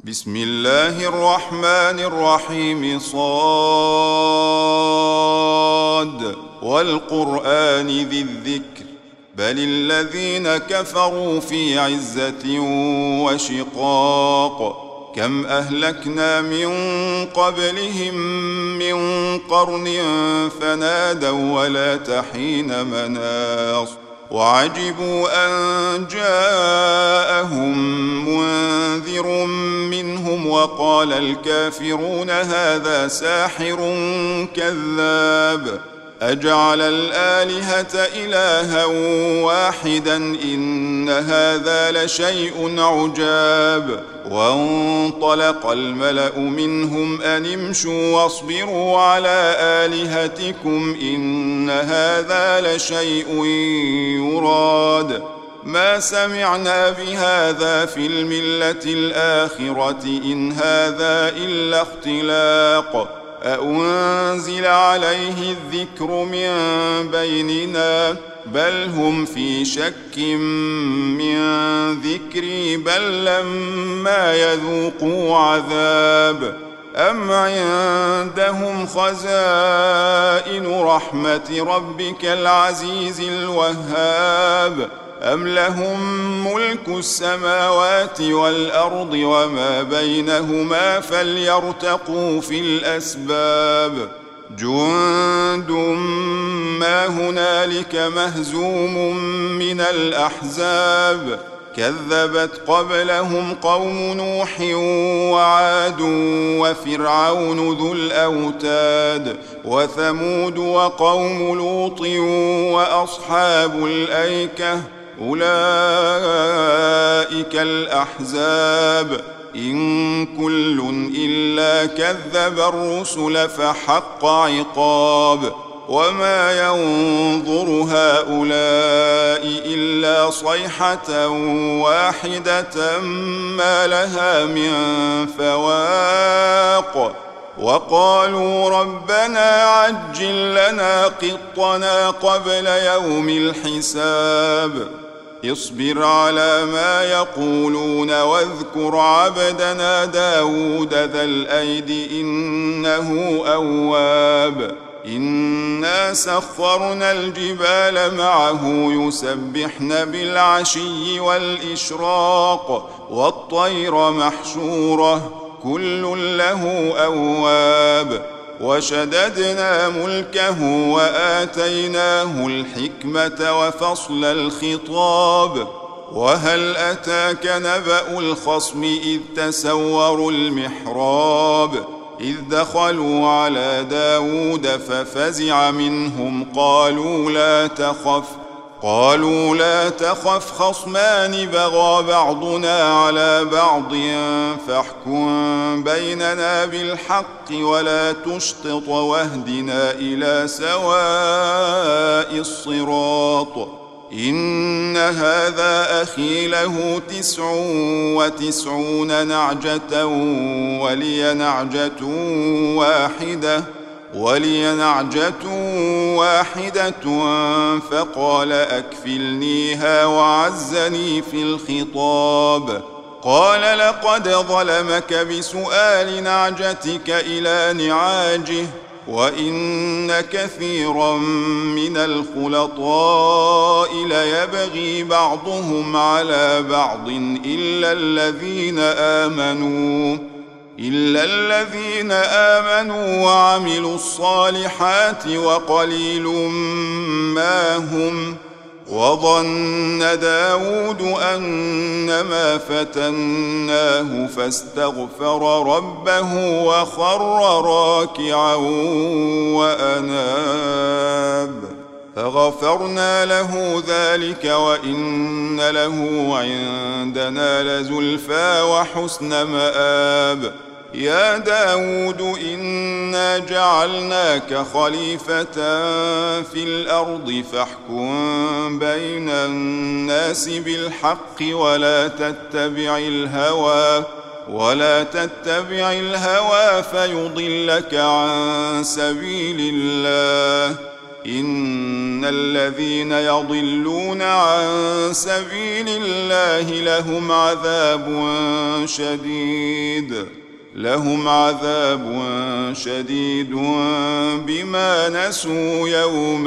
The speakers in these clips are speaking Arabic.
بسم الله الرحمن الرحيم صاد والقرآن ذي الذكر بل الذين كفروا في عزة وشقاق كم أهلكنا من قبلهم من قرن فنادوا ولا تحين مناص وعجبوا أن جاءهم منذر منهم وقال الكافرون هذا ساحر كذاب أجعل الآلهة إلها واحدا إن هذا لشيء عجاب وانطلق الملأ منهم أن امشوا واصبروا على آلهتكم إن هذا لشيء يراد ما سمعنا بهذا في الملة الآخرة إن هذا إلا اختلاق أأنزل عليه الذكر من بيننا بل هم في شك من ذكري بل لما يذوقوا عذاب أم عندهم خزائن رحمة ربك العزيز الوهاب أم لهم ملك السماوات والأرض وما بينهما فليرتقوا في الأسباب جند ما هنالك مهزوم من الأحزاب كذبت قبلهم قوم نوح وعاد وفرعون ذو الأوتاد وثمود وقوم لوط وأصحاب الأيكة أولئك الأحزاب إن كل إلا كذب الرسل فحق عقاب وما ينظر هؤلاء إلا صيحة واحدة ما لها من فواق وقالوا ربنا عجل لنا قطنا قبل يوم الحساب اصبر على ما يقولون واذكر عبدنا داود ذا الأيد إنه أواب إنا سخرنا الجبال معه يسبحن بالعشي والإشراق والطير محشورة كل له أواب وشددنا ملكه وآتيناه الحكمة وفصل الخطاب وهل أتاك نبأ الخصم إذ تسوروا المحراب إذ دخلوا على داود ففزع منهم قالوا لا تخف خصمان بغى بعضنا على بعض فاحكم بيننا بالحق ولا تشطط واهدنا إلى سواء الصراط إن هذا أخي له 99 نعجة ولي نعجة واحدة فقال أكفلنيها وعزني في الخطاب قال لقد ظلمك بسؤال نعجتك إلى نعاجه وإن كثيرا من الخلطاء ليبغي بعضهم على بعض إلا الذين آمنوا وعملوا الصالحات وقليل ما هم وظن داود أنما فتناه فاستغفر ربه وخر راكعا وأناب فغفرنا له ذلك وإن له عندنا لزلفى وحسن مآب يا داود إنا جعلناك خليفة في الأرض فاحكم بين الناس بالحق ولا تتبع الهوى فيضلك عن سبيل الله إن الذين يضلون عن سبيل الله لهم عذاب شديد بما نسوا يوم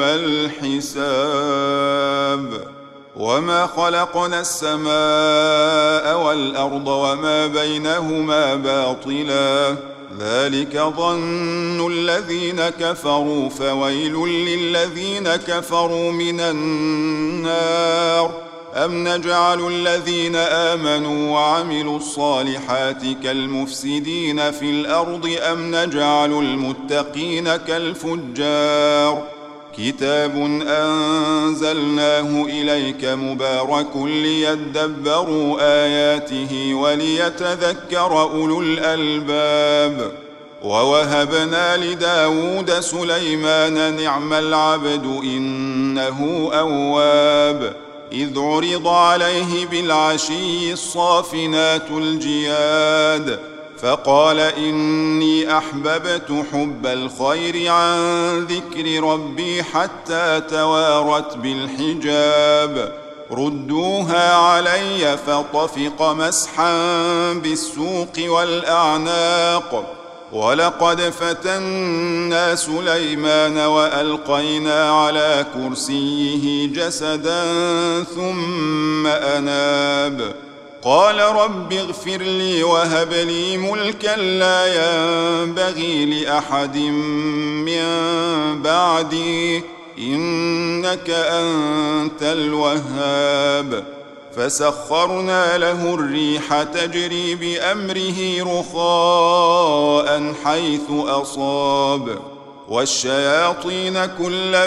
الحساب. وما خلقنا السماء والأرض وما بينهما باطلا ذلك ظن الذين كفروا فويل للذين كفروا من النار. أم نجعل الذين آمنوا وعملوا الصالحات كالمفسدين في الأرض أم نجعل المتقين كالفجار. كتاب أنزلناه إليك مبارك ليدبروا آياته وليتذكر أولو الألباب. ووهبنا لداود سليمان نعم العبد إنه أواب. إذ عرض عليه بالعشي الصافنات الجياد فقال إني أحببت حب الخير عن ذكر ربي حتى توارت بالحجاب. ردوها علي فطفق مسحا بالسوق والأعناق. ولقد فتنا سليمان وألقينا على كرسيه جسدا ثم أناب. قال رب اغفر لي وهب لي ملكا لا ينبغي لأحد من بعدي إنك أنت الوهاب. فسخرنا له الريح تجري بأمره رخاء حيث أصاب والشياطين كل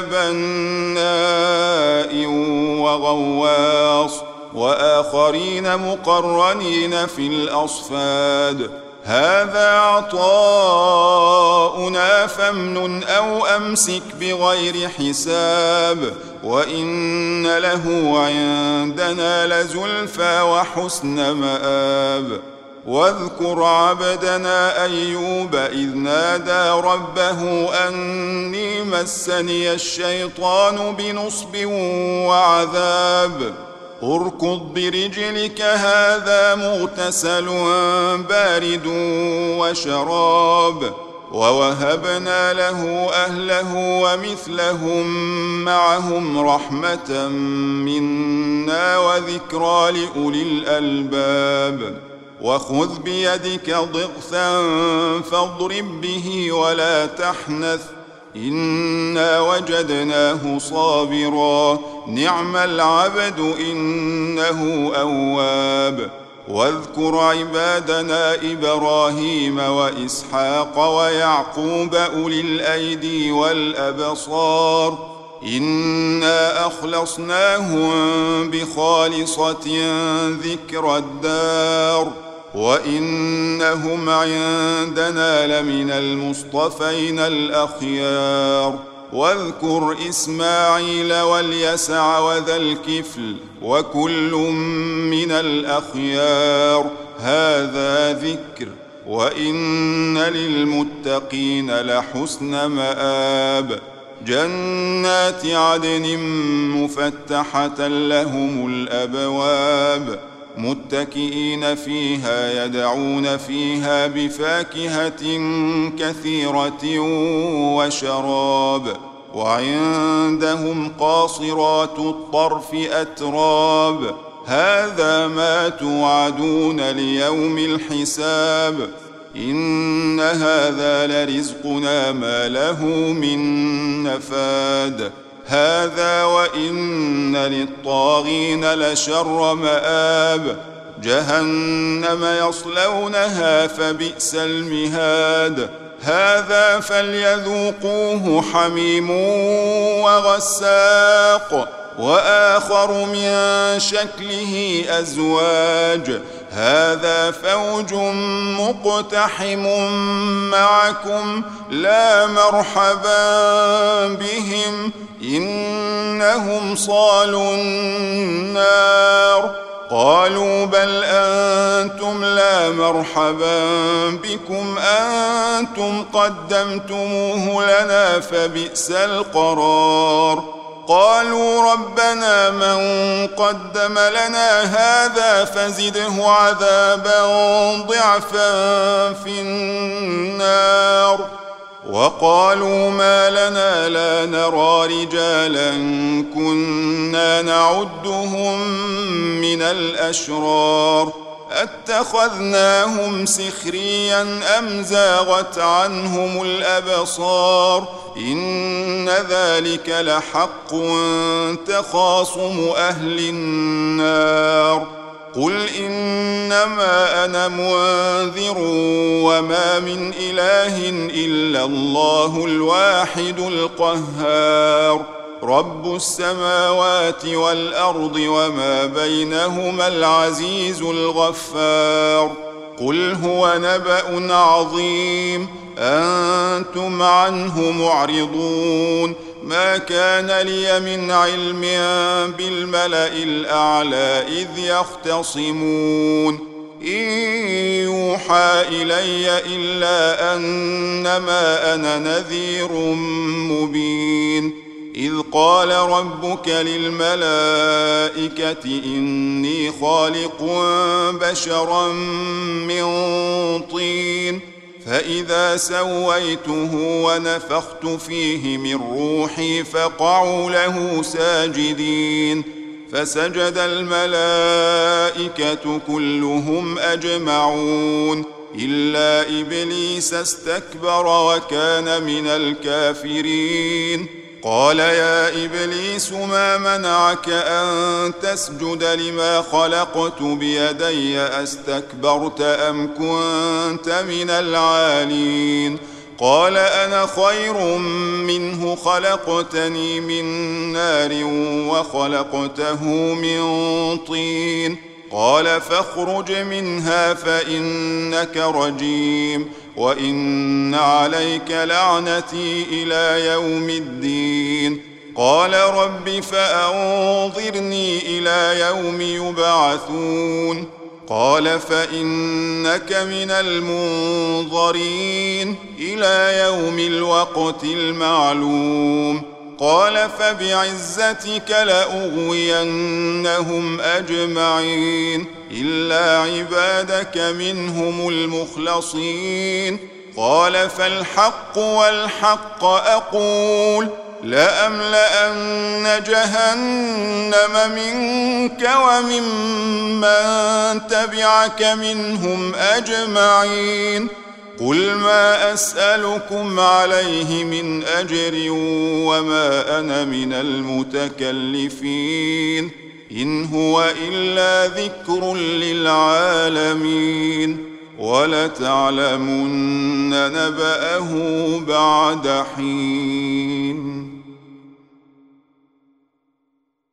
بناء وغواص وآخرين مقرنين في الأصفاد. هذا عطاؤنا فامنن أو أمسك بغير حساب وإن له عندنا لزلفى وحسن مآب. واذكر عبدنا أيوب إذ نادى ربه أني مسني الشيطان بنصب وعذاب. اركض برجلك هذا مغتسل بارد وشراب. ووهبنا له أهله ومثلهم معهم رحمة منا وذكرى لأولي الألباب. وخذ بيدك ضغثا فاضرب به ولا تحنث إنا وجدناه صابرا نعم العبد إنه أواب. واذكر عبادنا إبراهيم وإسحاق ويعقوب أولي الأيدي والأبصار إنا أخلصناهم بخالصة ذكر الدار وإنهم عندنا لمن المصطفين الأخيار. واذكر إسماعيل واليسع وذا الكفل وكل من الأخيار هذا ذكر وإن للمتقين لحسن مآب. جنات عدن مفتحة لهم الأبواب متكئين فيها يدعون فيها بفاكهة كثيرة وشراب. وعندهم قاصرات الطرف أتراب هذا ما توعدون ليوم الحساب. إن هذا لرزقنا ما له من نفاد. هذا وإن للطاغين لشر مآب. جهنم يصلونها فبئس المهاد. هذا فليذوقوه حميم وغساق وآخر من شكله أزواج. هذا فوج مقتحم معكم لا مرحبا بهم إنهم صالوا النار قالوا بل أنتم لا مرحبا بكم أنتم قدمتموه لنا فبئس القرار قالوا ربنا من قدم لنا هذا فزده عذابا ضعفا في النار وقالوا ما لنا لا نرى رجالا كنا نعدهم من الأشرار أتخذناهم سخريا أم زاغت عنهم الأبصار إن ذلك لحق تخاصم أهل النار قل إنما أنا منذر وما من إله إلا الله الواحد القهار رب السماوات والأرض وما بينهما العزيز الغفار قل هو نبأ عظيم أنتم عنه معرضون ما كان لي من علم بالملأ الأعلى إذ يختصمون إن يوحى إلي إلا أنما أنا نذير مبين إذ قال ربك للملائكة إني خالق بشرا من طين فإذا سويته ونفخت فيه من روحي فقعوا له ساجدين فسجد الملائكة كلهم أجمعون إلا إبليس استكبر وكان من الكافرين قال يا إبليس ما منعك أن تسجد لما خلقت بيدي أستكبرت أم كنت من العالين قال أنا خير منه خلقتني من نار وخلقته من طين قال فاخرج منها فإنك رجيم وإن عليك لعنتي إلى يوم الدين قال رب فأنظرني إلى يوم يبعثون قال فإنك من المنظرين إلى يوم الوقت المعلوم قال فبعزتك لأغوينهم أجمعين إلا عبادك منهم المخلصين قال فالحق والحق أقول لأملأن جهنم منك وممن تبعك منهم أجمعين قل ما أسألكم عليه من أجر وما أنا من المتكلفين إن هو إلا ذكر للعالمين ولتعلمن نبأه بعد حين